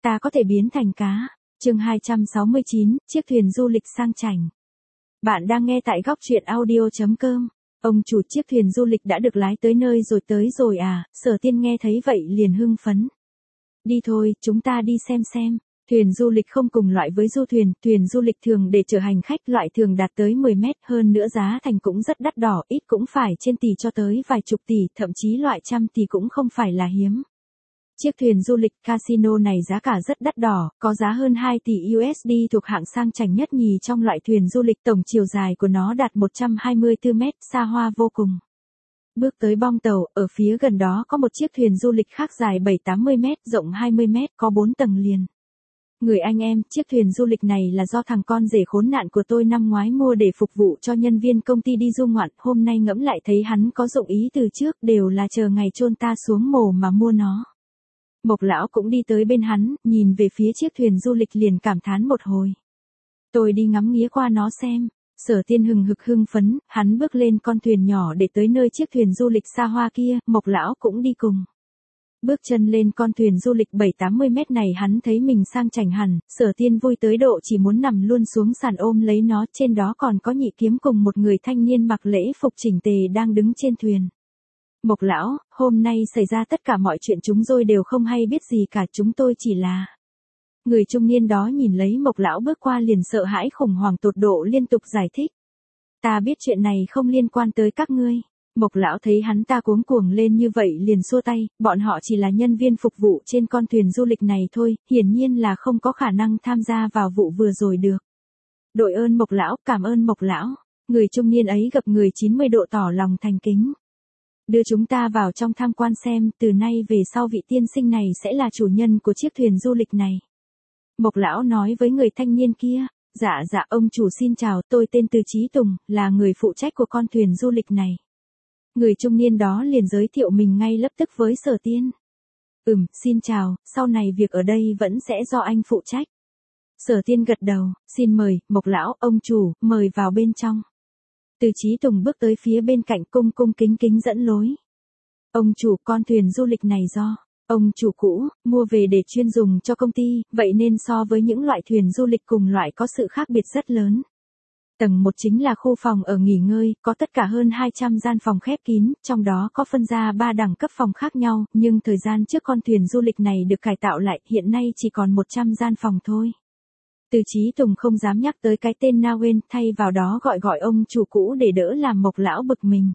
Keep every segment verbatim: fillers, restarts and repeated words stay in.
ta có thể biến thành cá. Chương hai trăm sáu mươi chín, chiếc thuyền du lịch sang chảnh. Bạn đang nghe tại góc truyện audio chấm com. Ông chủ chiếc thuyền du lịch đã được lái tới nơi rồi tới rồi à, Sở Tiên nghe thấy vậy liền hưng phấn. Đi thôi, chúng ta đi xem xem. Thuyền du lịch không cùng loại với du thuyền, thuyền du lịch thường để chở hành khách loại thường đạt tới mười mét, hơn nữa giá thành cũng rất đắt đỏ, ít cũng phải trên tỷ cho tới vài chục tỷ, thậm chí loại trăm tỷ cũng không phải là hiếm. Chiếc thuyền du lịch Casino này giá cả rất đắt đỏ, có giá hơn hai tỷ u ét đê, thuộc hạng sang chảnh nhất nhì trong loại thuyền du lịch, tổng chiều dài của nó đạt một trăm hai mươi tư mét, xa hoa vô cùng. Bước tới bong tàu, ở phía gần đó có một chiếc thuyền du lịch khác dài bảy tám mươi mét, rộng hai mươi mét, có bốn tầng liền. Người anh em, chiếc thuyền du lịch này là do thằng con rể khốn nạn của tôi năm ngoái mua để phục vụ cho nhân viên công ty đi du ngoạn, hôm nay ngẫm lại thấy hắn có dụng ý từ trước, đều là chờ ngày chôn ta xuống mồ mà mua nó. Mộc lão cũng đi tới bên hắn, nhìn về phía chiếc thuyền du lịch liền cảm thán một hồi. Tôi đi ngắm nghía qua nó xem. Sở Tiên hừng hực hưng phấn, hắn bước lên con thuyền nhỏ để tới nơi chiếc thuyền du lịch xa hoa kia, Mộc lão cũng đi cùng. Bước chân lên con thuyền du lịch bảy tám mươi mét này, hắn thấy mình sang chảnh hẳn, Sở Tiên vui tới độ chỉ muốn nằm luôn xuống sàn ôm lấy nó, trên đó còn có Nhị Kiếm cùng một người thanh niên mặc lễ phục chỉnh tề đang đứng trên thuyền. Mộc lão, hôm nay xảy ra tất cả mọi chuyện chúng tôi đều không hay biết gì cả, chúng tôi chỉ là... Người trung niên đó nhìn lấy Mộc lão bước qua liền sợ hãi khủng hoảng tột độ liên tục giải thích. Ta biết chuyện này không liên quan tới các ngươi. Mộc lão thấy hắn ta cuống cuồng lên như vậy liền xua tay, bọn họ chỉ là nhân viên phục vụ trên con thuyền du lịch này thôi, hiển nhiên là không có khả năng tham gia vào vụ vừa rồi được. Đội ơn Mộc lão, cảm ơn Mộc lão. Người trung niên ấy gập người chín mươi độ tỏ lòng thành kính. Đưa chúng ta vào trong tham quan xem, từ nay về sau vị tiên sinh này sẽ là chủ nhân của chiếc thuyền du lịch này. Mộc lão nói với người thanh niên kia, dạ dạ ông chủ xin chào, tôi tên Từ Chí Tùng, là người phụ trách của con thuyền du lịch này. Người trung niên đó liền giới thiệu mình ngay lập tức với Sở Tiên. Ừm, xin chào, sau này việc ở đây vẫn sẽ do anh phụ trách. Sở Tiên gật đầu, xin mời, Mộc lão, ông chủ, mời vào bên trong. Từ Chí Tùng bước tới phía bên cạnh cung cung kính kính dẫn lối. Ông chủ, con thuyền du lịch này do ông chủ cũ mua về để chuyên dùng cho công ty, vậy nên so với những loại thuyền du lịch cùng loại có sự khác biệt rất lớn. Tầng một chính là khu phòng ở nghỉ ngơi, có tất cả hơn hai trăm gian phòng khép kín, trong đó có phân ra ba đẳng cấp phòng khác nhau, nhưng thời gian trước con thuyền du lịch này được cải tạo lại, hiện nay chỉ còn một trăm gian phòng thôi. Từ Chí Tùng không dám nhắc tới cái tên Na Wen, thay vào đó gọi gọi ông chủ cũ để đỡ làm Mộc lão bực mình.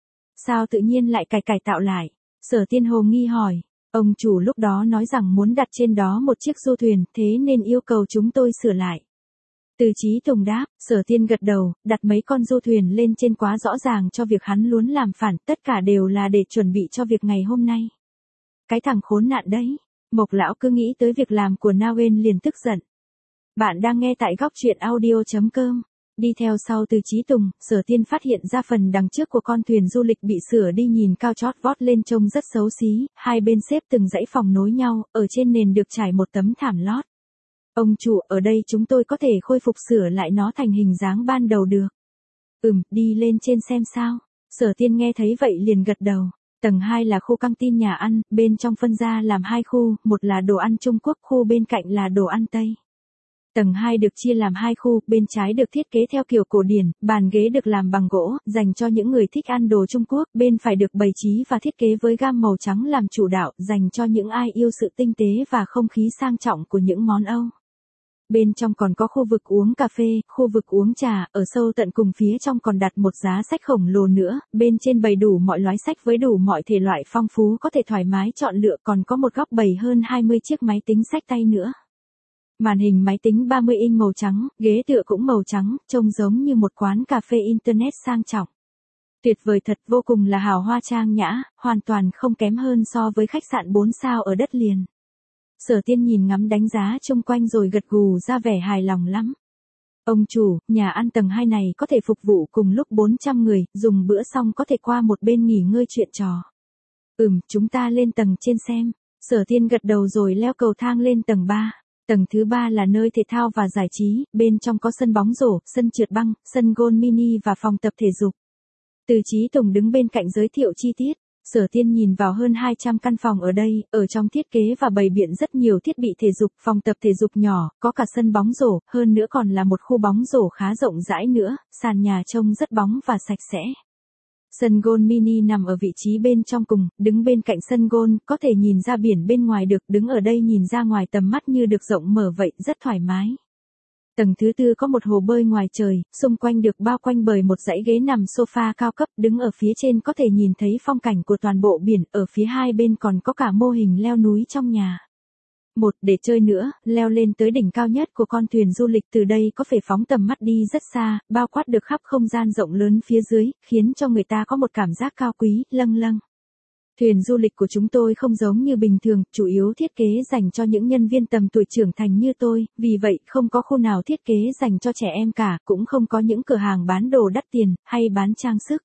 Sao tự nhiên lại cải cải tạo lại? Sở Tiên hồ nghi hỏi. Ông chủ lúc đó nói rằng muốn đặt trên đó một chiếc du thuyền, thế nên yêu cầu chúng tôi sửa lại. Từ Chí Tùng đáp, Sở Tiên gật đầu, đặt mấy con du thuyền lên trên quá rõ ràng cho việc hắn muốn làm phản, tất cả đều là để chuẩn bị cho việc ngày hôm nay. Cái thằng khốn nạn đấy. Mộc lão cứ nghĩ tới việc làm của Na Wen liền tức giận. Bạn đang nghe tại góc truyện audio chấm com. Đi theo sau Từ Chí Tùng, Sở Tiên phát hiện ra phần đằng trước của con thuyền du lịch bị sửa đi nhìn cao chót vót lên trông rất xấu xí, hai bên xếp từng dãy phòng nối nhau, ở trên nền được trải một tấm thảm lót. Ông chủ, ở đây chúng tôi có thể khôi phục sửa lại nó thành hình dáng ban đầu được. Ừm, đi lên trên xem sao. Sở Tiên nghe thấy vậy liền gật đầu. Tầng hai là khu căng tin nhà ăn, bên trong phân ra làm hai khu, một là đồ ăn Trung Quốc, khu bên cạnh là đồ ăn Tây. Tầng hai được chia làm hai khu, bên trái được thiết kế theo kiểu cổ điển, bàn ghế được làm bằng gỗ, dành cho những người thích ăn đồ Trung Quốc, bên phải được bày trí và thiết kế với gam màu trắng làm chủ đạo, dành cho những ai yêu sự tinh tế và không khí sang trọng của những món Âu. Bên trong còn có khu vực uống cà phê, khu vực uống trà, ở sâu tận cùng phía trong còn đặt một giá sách khổng lồ nữa, bên trên bày đủ mọi loại sách với đủ mọi thể loại phong phú có thể thoải mái chọn lựa, còn có một góc bày hơn hai mươi chiếc máy tính xách tay nữa. Màn hình máy tính ba mươi inch màu trắng, ghế tựa cũng màu trắng, trông giống như một quán cà phê internet sang trọng. Tuyệt vời thật, vô cùng là hào hoa trang nhã, hoàn toàn không kém hơn so với khách sạn bốn sao ở đất liền. Sở Tiên nhìn ngắm đánh giá chung quanh rồi gật gù ra vẻ hài lòng lắm. Ông chủ, nhà ăn tầng hai này có thể phục vụ cùng lúc bốn trăm người, dùng bữa xong có thể qua một bên nghỉ ngơi chuyện trò. Ừm, chúng ta lên tầng trên xem. Sở Tiên gật đầu rồi leo cầu thang lên tầng ba. Tầng thứ ba là nơi thể thao và giải trí, bên trong có sân bóng rổ, sân trượt băng, sân golf mini và phòng tập thể dục. Từ Chí Tùng đứng bên cạnh giới thiệu chi tiết. Sở Tiên nhìn vào hơn hai trăm căn phòng ở đây, ở trong thiết kế và bày biện rất nhiều thiết bị thể dục, phòng tập thể dục nhỏ, có cả sân bóng rổ, hơn nữa còn là một khu bóng rổ khá rộng rãi nữa, sàn nhà trông rất bóng và sạch sẽ. Sân golf mini nằm ở vị trí bên trong cùng, đứng bên cạnh sân golf, có thể nhìn ra biển bên ngoài được, đứng ở đây nhìn ra ngoài tầm mắt như được rộng mở vậy, rất thoải mái. Tầng thứ tư có một hồ bơi ngoài trời, xung quanh được bao quanh bởi một dãy ghế nằm sofa cao cấp, đứng ở phía trên có thể nhìn thấy phong cảnh của toàn bộ biển, ở phía hai bên còn có cả mô hình leo núi trong nhà. Một, để chơi nữa, leo lên tới đỉnh cao nhất của con thuyền du lịch, từ đây có thể phóng tầm mắt đi rất xa, bao quát được khắp không gian rộng lớn phía dưới, khiến cho người ta có một cảm giác cao quý, lâng lâng. Thuyền du lịch của chúng tôi không giống như bình thường, chủ yếu thiết kế dành cho những nhân viên tầm tuổi trưởng thành như tôi, vì vậy không có khu nào thiết kế dành cho trẻ em cả, cũng không có những cửa hàng bán đồ đắt tiền, hay bán trang sức.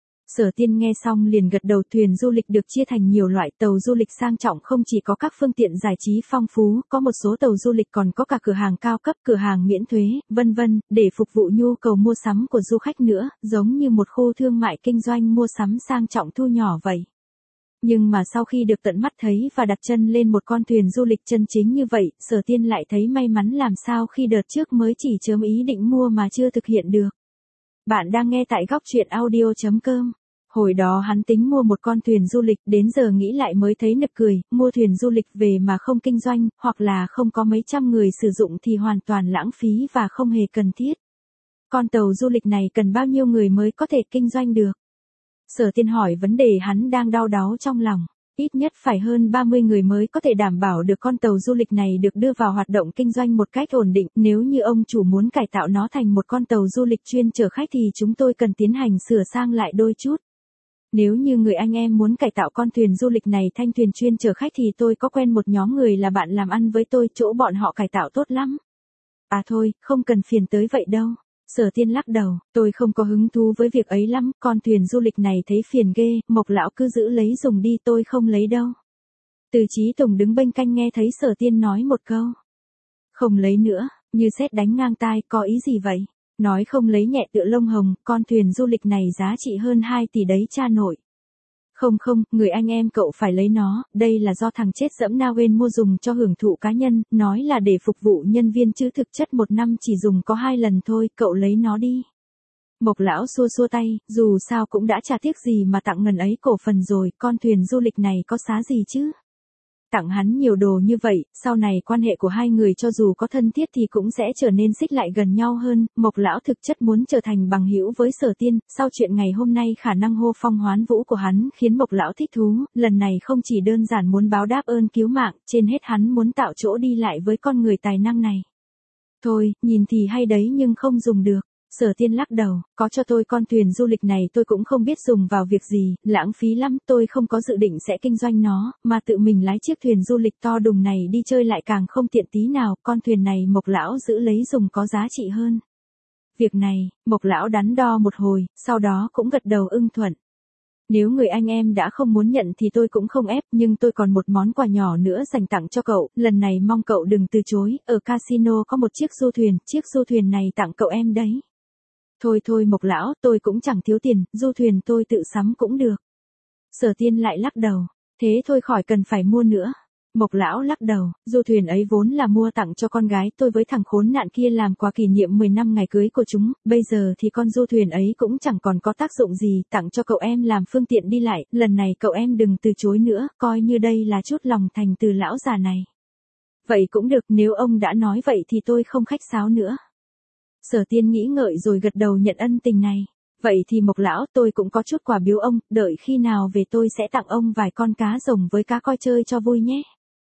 Sở Tiên nghe xong liền gật đầu. Thuyền du lịch được chia thành nhiều loại, tàu du lịch sang trọng không chỉ có các phương tiện giải trí phong phú, có một số tàu du lịch còn có cả cửa hàng cao cấp, cửa hàng miễn thuế, vân vân, để phục vụ nhu cầu mua sắm của du khách nữa, giống như một khu thương mại kinh doanh mua sắm sang trọng thu nhỏ vậy. Nhưng mà sau khi được tận mắt thấy và đặt chân lên một con thuyền du lịch chân chính như vậy, Sở Tiên lại thấy may mắn làm sao khi đợt trước mới chỉ chớm ý định mua mà chưa thực hiện được. Bạn đang nghe tại góc truyện audio chấm com. Hồi đó hắn tính mua một con thuyền du lịch, đến giờ nghĩ lại mới thấy nực cười, mua thuyền du lịch về mà không kinh doanh, hoặc là không có mấy trăm người sử dụng thì hoàn toàn lãng phí và không hề cần thiết. Con tàu du lịch này cần bao nhiêu người mới có thể kinh doanh được? Sở Tiên hỏi vấn đề hắn đang đau đáu trong lòng. Ít nhất phải hơn ba mươi người mới có thể đảm bảo được con tàu du lịch này được đưa vào hoạt động kinh doanh một cách ổn định. Nếu như ông chủ muốn cải tạo nó thành một con tàu du lịch chuyên chở khách thì chúng tôi cần tiến hành sửa sang lại đôi chút. Nếu như người anh em muốn cải tạo con thuyền du lịch này thành thuyền chuyên chở khách thì tôi có quen một nhóm người là bạn làm ăn với tôi, chỗ bọn họ cải tạo tốt lắm. À thôi, không cần phiền tới vậy đâu. Sở Tiên lắc đầu, tôi không có hứng thú với việc ấy lắm, con thuyền du lịch này thấy phiền ghê, Mộc lão cứ giữ lấy dùng đi, tôi không lấy đâu. Từ Chí Tùng đứng bên cạnh nghe thấy Sở Tiên nói một câu. Không lấy nữa, như sét đánh ngang tai, có ý gì vậy? Nói không lấy nhẹ tựa lông hồng, con thuyền du lịch này giá trị hơn hai tỷ đấy cha nội. Không không, người anh em cậu phải lấy nó, đây là do thằng chết dẫm Na Wen mua dùng cho hưởng thụ cá nhân, nói là để phục vụ nhân viên chứ thực chất một năm chỉ dùng có hai lần thôi, cậu lấy nó đi. Mộc lão xua xua tay, dù sao cũng đã trả tiếc gì mà tặng ngần ấy cổ phần rồi, con thuyền du lịch này có giá gì chứ? Tặng hắn nhiều đồ như vậy, sau này quan hệ của hai người cho dù có thân thiết thì cũng sẽ trở nên xích lại gần nhau hơn. Mộc lão thực chất muốn trở thành bằng hữu với Sở Tiên, sau chuyện ngày hôm nay khả năng hô phong hoán vũ của hắn khiến Mộc lão thích thú, lần này không chỉ đơn giản muốn báo đáp ơn cứu mạng, trên hết hắn muốn tạo chỗ đi lại với con người tài năng này. Thôi, nhìn thì hay đấy nhưng không dùng được. Sở Tiên lắc đầu, có cho tôi con thuyền du lịch này tôi cũng không biết dùng vào việc gì, lãng phí lắm, tôi không có dự định sẽ kinh doanh nó, mà tự mình lái chiếc thuyền du lịch to đùng này đi chơi lại càng không tiện tí nào, con thuyền này Mộc lão giữ lấy dùng có giá trị hơn. Việc này, Mộc lão đắn đo một hồi, sau đó cũng gật đầu ưng thuận. Nếu người anh em đã không muốn nhận thì tôi cũng không ép, nhưng tôi còn một món quà nhỏ nữa dành tặng cho cậu, lần này mong cậu đừng từ chối, ở casino có một chiếc du thuyền, chiếc du thuyền này tặng cậu em đấy. Thôi thôi Mộc lão, tôi cũng chẳng thiếu tiền, du thuyền tôi tự sắm cũng được. Sở Tiên lại lắc đầu, thế thôi khỏi cần phải mua nữa. Mộc lão lắc đầu, du thuyền ấy vốn là mua tặng cho con gái tôi với thằng khốn nạn kia làm quà kỷ niệm mười năm ngày cưới của chúng, bây giờ thì con du thuyền ấy cũng chẳng còn có tác dụng gì, tặng cho cậu em làm phương tiện đi lại, lần này cậu em đừng từ chối nữa, coi như đây là chút lòng thành từ lão già này. Vậy cũng được, nếu ông đã nói vậy thì tôi không khách sáo nữa. Sở Tiên nghĩ ngợi rồi gật đầu nhận ân tình này. Vậy thì Mộc lão, tôi cũng có chút quà biếu ông, đợi khi nào về tôi sẽ tặng ông vài con cá rồng với cá coi chơi cho vui nhé.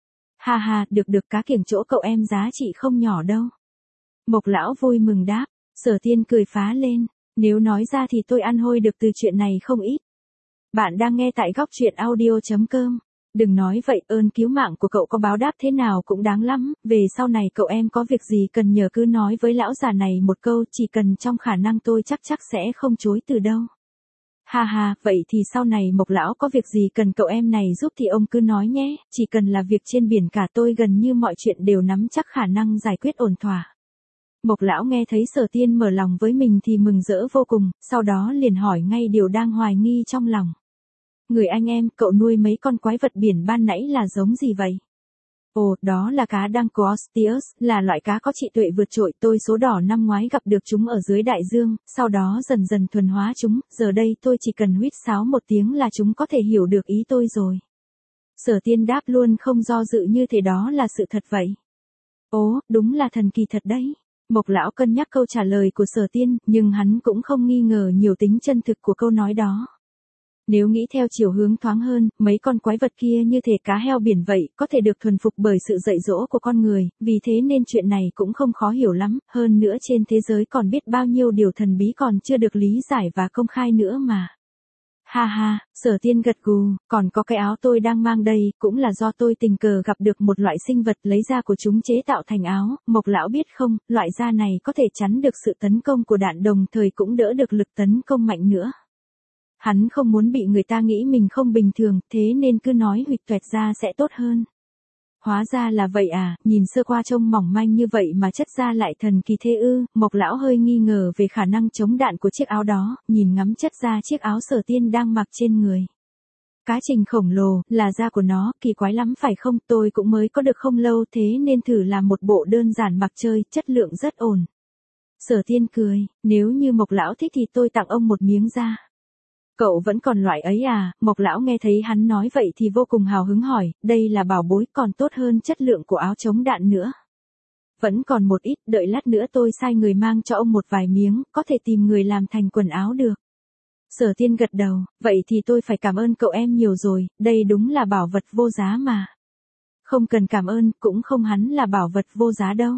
Ha ha, được được, cá kiểng chỗ cậu em giá trị không nhỏ đâu. Mộc lão vui mừng đáp. Sở Tiên cười phá lên, nếu nói ra thì tôi ăn hôi được từ chuyện này không ít. Bạn đang nghe tại góc truyện audio chấm com. Đừng nói vậy, ơn cứu mạng của cậu có báo đáp thế nào cũng đáng lắm, về sau này cậu em có việc gì cần nhờ cứ nói với lão già này một câu, chỉ cần trong khả năng tôi chắc chắc sẽ không chối từ đâu. Ha ha, vậy thì sau này Mộc lão có việc gì cần cậu em này giúp thì ông cứ nói nhé, chỉ cần là việc trên biển cả tôi gần như mọi chuyện đều nắm chắc khả năng giải quyết ổn thỏa. Mộc lão nghe thấy Sở Tiên mở lòng với mình thì mừng rỡ vô cùng, sau đó liền hỏi ngay điều đang hoài nghi trong lòng. Người anh em, cậu nuôi mấy con quái vật biển ban nãy là giống gì vậy? Ồ, đó là cá Dancosteus, là loại cá có trí tuệ vượt trội. Tôi số đỏ năm ngoái gặp được chúng ở dưới đại dương, sau đó dần dần thuần hóa chúng, giờ đây tôi chỉ cần huýt sáo một tiếng là chúng có thể hiểu được ý tôi rồi. Sở Tiên đáp luôn không do dự như thế, đó là sự thật vậy. Ồ, đúng là thần kỳ thật đấy. Mộc lão cân nhắc câu trả lời của Sở Tiên, nhưng hắn cũng không nghi ngờ nhiều tính chân thực của câu nói đó. Nếu nghĩ theo chiều hướng thoáng hơn, mấy con quái vật kia như thể cá heo biển vậy, có thể được thuần phục bởi sự dạy dỗ của con người, vì thế nên chuyện này cũng không khó hiểu lắm, hơn nữa trên thế giới còn biết bao nhiêu điều thần bí còn chưa được lý giải và công khai nữa mà. Ha ha, Sở Tiên gật gù, còn có cái áo tôi đang mang đây, cũng là do tôi tình cờ gặp được một loại sinh vật lấy da của chúng chế tạo thành áo. Mộc lão biết không, loại da này có thể chắn được sự tấn công của đạn, đồng thời cũng đỡ được lực tấn công mạnh nữa. Hắn không muốn bị người ta nghĩ mình không bình thường, thế nên cứ nói huỵch toẹt ra sẽ tốt hơn. Hóa ra là vậy à, nhìn sơ qua trông mỏng manh như vậy mà chất da lại thần kỳ thế ư? Mộc lão hơi nghi ngờ về khả năng chống đạn của chiếc áo đó, nhìn ngắm chất da chiếc áo Sở Tiên đang mặc trên người. Cá trình khổng lồ, là da của nó, kỳ quái lắm phải không? Tôi cũng mới có được không lâu, thế nên thử làm một bộ đơn giản mặc chơi, chất lượng rất ổn. Sở Tiên cười, nếu như Mộc lão thích thì tôi tặng ông một miếng da. Cậu vẫn còn loại ấy à? Mộc lão nghe thấy hắn nói vậy thì vô cùng hào hứng hỏi, đây là bảo bối, còn tốt hơn chất lượng của áo chống đạn nữa. Vẫn còn một ít, đợi lát nữa tôi sai người mang cho ông một vài miếng, có thể tìm người làm thành quần áo được. Sở Tiên gật đầu, vậy thì tôi phải cảm ơn cậu em nhiều rồi, đây đúng là bảo vật vô giá mà. Không cần cảm ơn, cũng không hẳn là bảo vật vô giá đâu.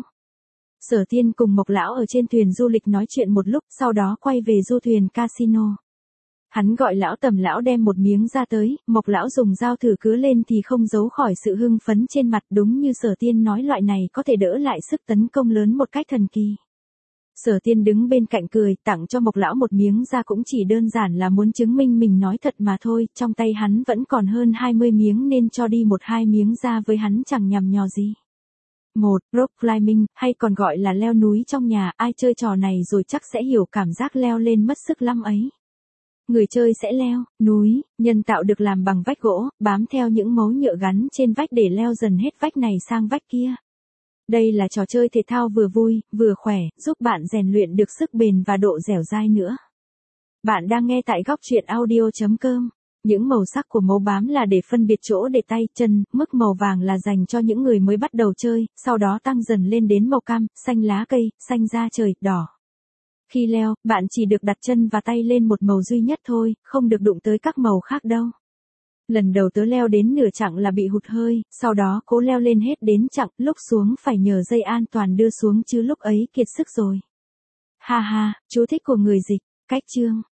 Sở Tiên cùng Mộc lão ở trên thuyền du lịch nói chuyện một lúc, sau đó quay về du thuyền casino. Hắn gọi lão Tầm lão đem một miếng ra tới, Mộc lão dùng dao thử cứa lên thì không giấu khỏi sự hưng phấn trên mặt, đúng như Sở Tiên nói, loại này có thể đỡ lại sức tấn công lớn một cách thần kỳ. Sở Tiên đứng bên cạnh cười, tặng cho Mộc lão một miếng da cũng chỉ đơn giản là muốn chứng minh mình nói thật mà thôi, trong tay hắn vẫn còn hơn hai mươi miếng nên cho đi một hai miếng da với hắn chẳng nhằm nhò gì. Một, rock climbing, hay còn gọi là leo núi trong nhà, ai chơi trò này rồi chắc sẽ hiểu cảm giác leo lên mất sức lắm ấy. Người chơi sẽ leo núi, nhân tạo được làm bằng vách gỗ, bám theo những mấu nhựa gắn trên vách để leo dần hết vách này sang vách kia. Đây là trò chơi thể thao vừa vui, vừa khỏe, giúp bạn rèn luyện được sức bền và độ dẻo dai nữa. Bạn đang nghe tại góc truyện audio chấm com. Những màu sắc của mấu bám là để phân biệt chỗ để tay, chân, mức màu vàng là dành cho những người mới bắt đầu chơi, sau đó tăng dần lên đến màu cam, xanh lá cây, xanh da trời, đỏ. Khi leo, bạn chỉ được đặt chân và tay lên một màu duy nhất thôi, không được đụng tới các màu khác đâu. Lần đầu tớ leo đến nửa chặng là bị hụt hơi, sau đó cố leo lên hết đến chặng, lúc xuống phải nhờ dây an toàn đưa xuống chứ lúc ấy kiệt sức rồi. Ha ha, chú thích của người dịch, cách chương.